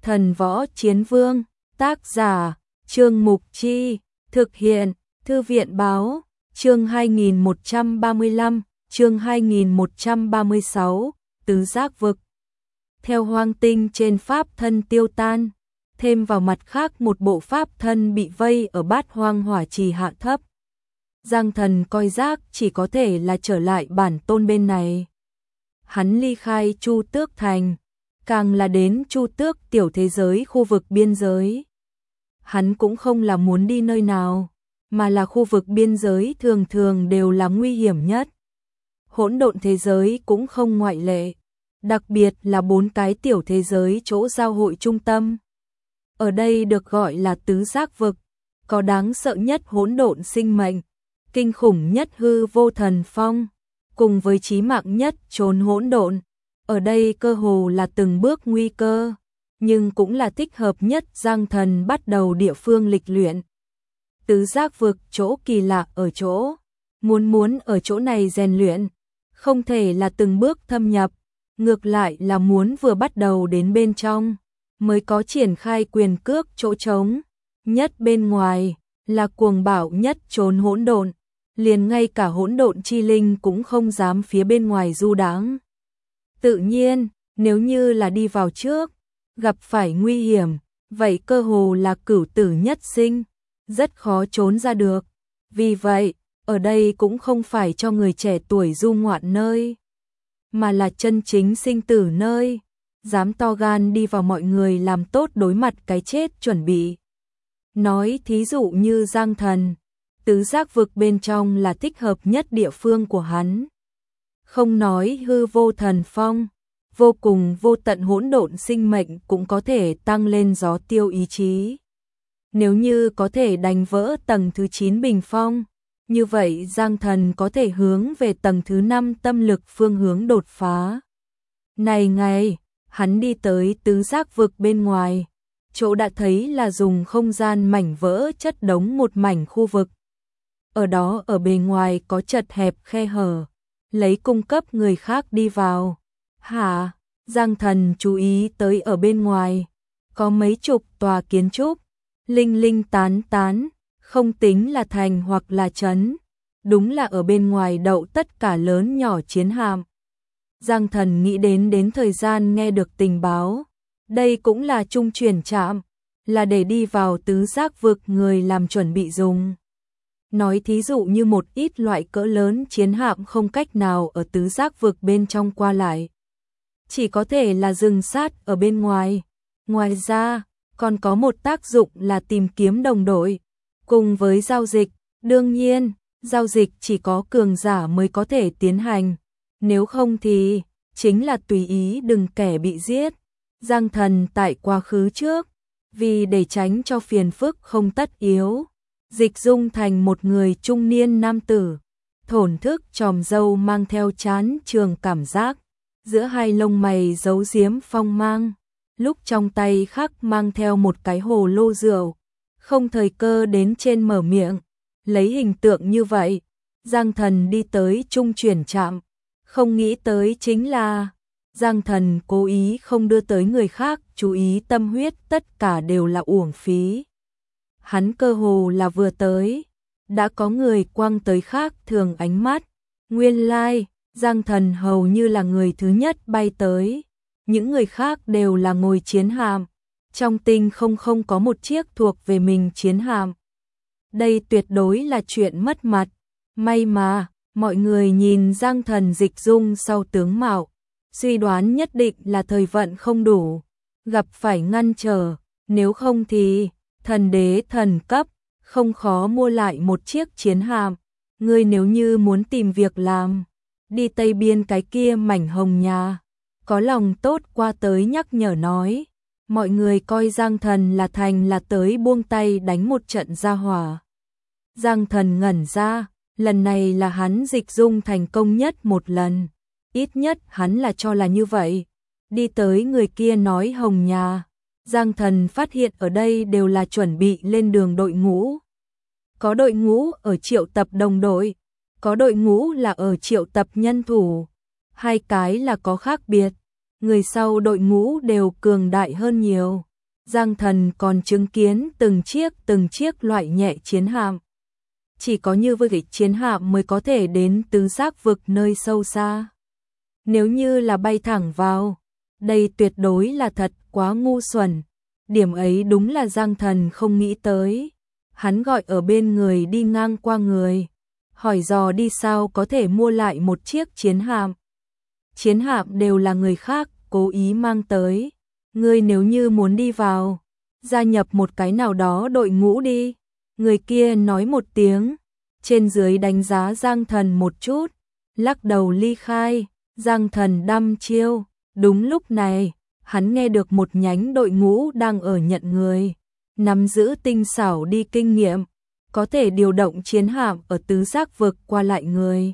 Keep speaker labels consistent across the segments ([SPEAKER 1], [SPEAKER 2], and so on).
[SPEAKER 1] Thần Võ Chiến Vương, tác giả, Trương Mục Chi, thực hiện, Thư viện Báo, chương 2135, chương 2136, Tứ Giác Vực. Theo hoang tinh trên pháp thân tiêu tan, thêm vào mặt khác một bộ pháp thân bị vây ở Bát Hoang Hỏa Trì hạ thấp. Giang Thần coi giác chỉ có thể là trở lại bản tôn bên này. Hắn ly khai Chu Tước Thành, càng là đến Chu Tước tiểu thế giới khu vực biên giới. Hắn cũng không là muốn đi nơi nào, mà là khu vực biên giới thường thường đều là nguy hiểm nhất. Hỗn độn thế giới cũng không ngoại lệ, đặc biệt là 4 cái tiểu thế giới chỗ giao hội trung tâm. Ở đây được gọi là Tứ Giác Vực, có đáng sợ nhất hỗn độn sinh mệnh, kinh khủng nhất hư vô thần phong, cùng với chí mạng nhất chốn hỗn độn. Ở đây cơ hồ là từng bước nguy cơ, nhưng cũng là thích hợp nhất Giang Thần bắt đầu địa phương lịch luyện. Tứ Giác Vực chỗ kỳ lạ ở chỗ, muốn ở chỗ này rèn luyện, không thể là từng bước thâm nhập, ngược lại là muốn vừa bắt đầu đến bên trong, mới có triển khai quyền cước chỗ trống. Nhất bên ngoài, là cuồng bạo nhất chốn hỗn độn, liền ngay cả hỗn độn chi linh cũng không dám phía bên ngoài du đãng. Tự nhiên, nếu như là đi vào trước, gặp phải nguy hiểm, vậy cơ hồ là cửu tử nhất sinh, rất khó trốn ra được. Vì vậy, ở đây cũng không phải cho người trẻ tuổi du ngoạn nơi, mà là chân chính sinh tử nơi, dám to gan đi vào mọi người làm tốt đối mặt cái chết chuẩn bị. Nói thí dụ như Giang Thần, Tứ Giác Vực bên trong là thích hợp nhất địa phương của hắn. Không nói hư vô thần phong, vô cùng vô tận hỗn độn sinh mệnh cũng có thể tăng lên gió tiêu ý chí. Nếu như có thể đánh vỡ tầng thứ 9 bình phong, như vậy Giang Thần có thể hướng về tầng thứ 5 tâm lực phương hướng đột phá. Này ngày, hắn đi tới Tứ Giác Vực bên ngoài, chỗ đã thấy là dùng không gian mảnh vỡ chất đống một mảnh khu vực. Ở đó ở bề ngoài có chật hẹp khe hở, lấy cung cấp người khác đi vào. Hả? Giang Thần chú ý tới ở bên ngoài, có mấy chục tòa kiến trúc, linh linh tán tán, không tính là thành hoặc là trấn, đúng là ở bên ngoài đậu tất cả lớn nhỏ chiến hạm. Giang Thần nghĩ đến thời gian nghe được tình báo, đây cũng là trung chuyển trạm, là để đi vào Tứ Giác Vực người làm chuẩn bị dùng. Nói thí dụ như một ít loại cỡ lớn chiến hạm không cách nào ở Tứ Giác Vực bên trong qua lại, chỉ có thể là dừng sát ở bên ngoài. Ngoài ra, còn có một tác dụng là tìm kiếm đồng đội, cùng với giao dịch. Đương nhiên, giao dịch chỉ có cường giả mới có thể tiến hành, nếu không thì chính là tùy ý đừng kẻ bị giết. Giang Thần tại quá khứ trước, vì để tránh cho phiền phức không tất yếu, dịch dung thành một người trung niên nam tử, thổn thức tròm râu mang theo chán trường cảm giác, giữa hai lông mày giấu giếm phong mang, lúc trong tay khác mang theo một cái hồ lô rượu, không thời cơ đến trên mở miệng. Lấy hình tượng như vậy, Giang Thần đi tới trung chuyển trạm, không nghĩ tới chính là Giang Thần cố ý không đưa tới người khác chú ý, tâm huyết tất cả đều là uổng phí. Hắn cơ hồ là vừa tới, đã có người quăng tới khác thường ánh mắt. Nguyên lai, Giang Thần hầu như là người thứ nhất bay tới, những người khác đều là ngồi chiến hạm, trong tinh không có một chiếc thuộc về mình chiến hạm. Đây tuyệt đối là chuyện mất mặt. May mà, mọi người nhìn Giang Thần dịch dung sau tướng mạo, suy đoán nhất định là thời vận không đủ, gặp phải ngăn trở, nếu không thì thần đế thần cấp, không khó mua lại một chiếc chiến hạm. Ngươi nếu như muốn tìm việc làm, đi Tây Biên cái kia mảnh hồng nhà. Có lòng tốt qua tới nhắc nhở nói, mọi người coi Giang Thần là thành là tới buông tay đánh một trận ra hỏa. Giang Thần ngẩn ra, lần này là hắn dịch dung thành công nhất một lần, ít nhất hắn là cho là như vậy. Đi tới người kia nói hồng nhà, Giang Thần phát hiện ở đây đều là chuẩn bị lên đường đội ngũ. Có đội ngũ ở triệu tập đồng đội, có đội ngũ là ở triệu tập nhân thủ, hai cái là có khác biệt. Người sau đội ngũ đều cường đại hơn nhiều, Giang Thần còn chứng kiến từng chiếc loại nhẹ chiến hạm. Chỉ có như vậy chiến hạm mới có thể đến tứ giác vực nơi sâu xa. Nếu như là bay thẳng vào, đây tuyệt đối là thật quá ngu xuẩn. Điểm ấy đúng là Giang Thần không nghĩ tới. Hắn gọi ở bên người đi ngang qua người, hỏi dò đi sao có thể mua lại một chiếc chiến hạm. Chiến hạm đều là người khác cố ý mang tới. Ngươi nếu như muốn đi vào, gia nhập một cái nào đó đội ngũ đi. Người kia nói một tiếng, trên dưới đánh giá Giang Thần một chút, lắc đầu ly khai. Giang Thần đăm chiêu. Đúng lúc này, hắn nghe được một nhánh đội ngũ đang ở nhận người, nắm giữ tinh xảo đi kinh nghiệm, có thể điều động chiến hạm ở tứ giác vực qua lại người.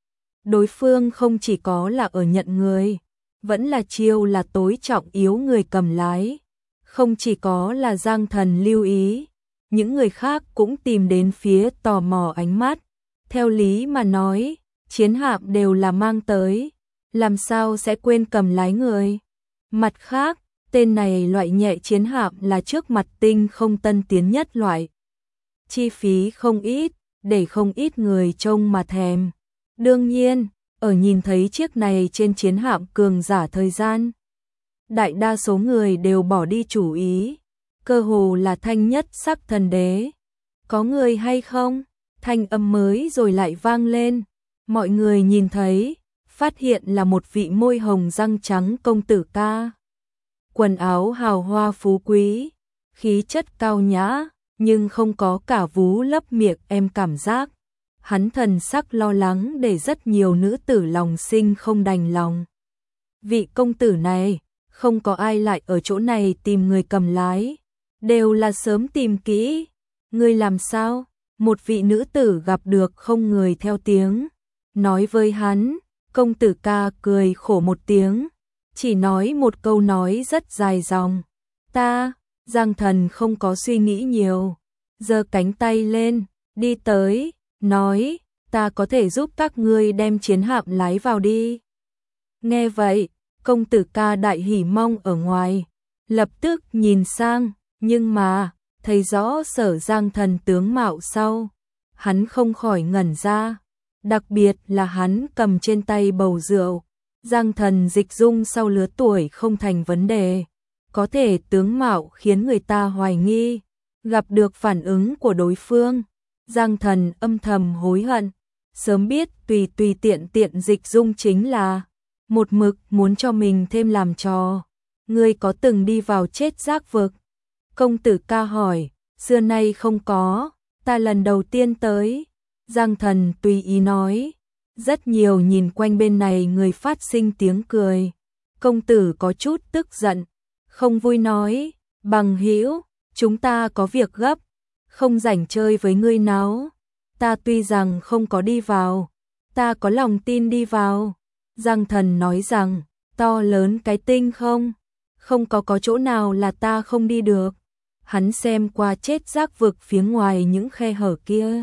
[SPEAKER 1] Đối phương không chỉ có là ở nhận người, vẫn là chiêu là tối trọng yếu người cầm lái. Không chỉ có là Giang Thần lưu ý, những người khác cũng tìm đến phía tò mò ánh mắt. Theo lý mà nói, chiến hạm đều là mang tới, làm sao sẽ quên cầm lái người. Mặt khác, tên này loại nhẹ chiến hạm là trước mặt tinh không tân tiến nhất loại. Chi phí không ít, để không ít người trông mà thèm. Đương nhiên, ở nhìn thấy chiếc này trên chiến hạm cường giả thời gian, đại đa số người đều bỏ đi chủ ý, cơ hồ là thanh nhất sắc thần đế. Có người hay không? Thanh âm mới rồi lại vang lên. Mọi người nhìn thấy, phát hiện là một vị môi hồng răng trắng công tử ca. Quần áo hào hoa phú quý, khí chất cao nhã, nhưng không có cả vú lấp miệng em cảm giác. Hắn thần sắc lo lắng để rất nhiều nữ tử lòng sinh không đành lòng. Vị công tử này, không có ai lại ở chỗ này tìm người cầm lái, đều là sớm tìm kỹ. Ngươi làm sao? Một vị nữ tử gặp được không người theo tiếng, nói với hắn. Công tử ca cười khổ một tiếng, chỉ nói một câu nói rất dài dòng. Ta, Giang Thần không có suy nghĩ nhiều, giơ cánh tay lên, đi tới, nói, ta có thể giúp các ngươi đem chiến hạm lái vào đi. Nghe vậy, công tử ca đại hỉ mong ở ngoài, lập tức nhìn sang, nhưng mà, thấy rõ Sở Giang Thần tướng mạo sau, hắn không khỏi ngẩn ra. Đặc biệt là hắn cầm trên tay bầu rượu, Giang Thần dịch dung sau lứa tuổi không thành vấn đề, có thể tướng mạo khiến người ta hoài nghi. Gặp được phản ứng của đối phương, Giang Thần âm thầm hối hận, sớm biết tùy tiện dịch dung chính là một mực muốn cho mình thêm làm trò. Ngươi có từng đi vào chết giác vực? Công tử ca hỏi. Xưa nay không có, ta lần đầu tiên tới. Giang Thần tùy ý nói. Rất nhiều nhìn quanh bên này người phát sinh tiếng cười. Công tử có chút tức giận, không vui nói, bằng hữu, chúng ta có việc gấp, không rảnh chơi với ngươi nào. Ta tuy rằng không có đi vào, ta có lòng tin đi vào. Giang Thần nói rằng, to lớn cái tinh không có chỗ nào là ta không đi được. Hắn xem qua chết giác vực phía ngoài những khe hở kia.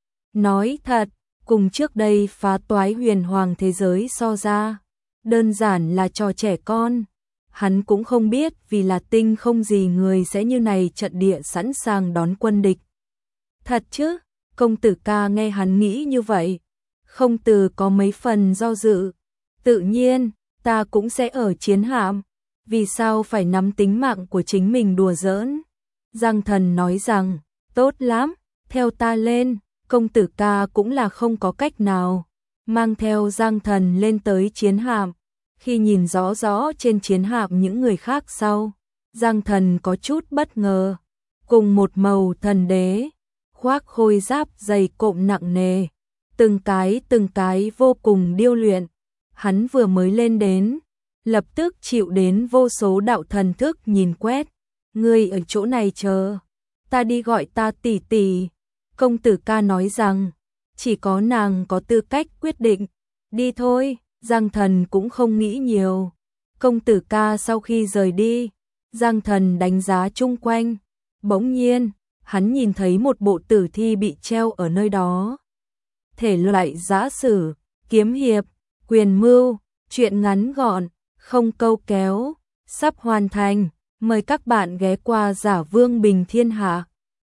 [SPEAKER 1] Nói thật, cùng trước đây phá toái huyền hoàng thế giới so ra, đơn giản là trò trẻ con. Hắn cũng không biết vì là tinh không gì người sẽ như này trận địa sẵn sàng đón quân địch. Thật chứ, công tử ca nghe hắn nghĩ như vậy, không từ có mấy phần do dự. Tự nhiên, ta cũng sẽ ở chiến hạm, vì sao phải nắm tính mạng của chính mình đùa giỡn. Giang Thần nói rằng, tốt lắm, theo ta lên. Công tử ca cũng là không có cách nào, mang theo Giang Thần lên tới chiến hạm. Khi nhìn rõ trên chiến hạm những người khác sau, Giang Thần có chút bất ngờ. Cùng một màu thần đế, khoác khôi giáp dày cộm nặng nề, từng cái vô cùng điêu luyện. Hắn vừa mới lên đến, lập tức chịu đến vô số đạo thần thức nhìn quét. Ngươi ở chỗ này chờ, ta đi gọi ta tỷ tỷ. Công tử ca nói rằng, chỉ có nàng có tư cách quyết định. Đi thôi, Giang Thần cũng không nghĩ nhiều. Công tử ca sau khi rời đi, Giang Thần đánh giá chung quanh. Bỗng nhiên, hắn nhìn thấy một bộ tử thi bị treo ở nơi đó. Thể loại giã sử, kiếm hiệp, quyền mưu, chuyện ngắn gọn, không câu kéo, sắp hoàn thành. Mời các bạn ghé qua Giả Vương Bình Thiên Hạ.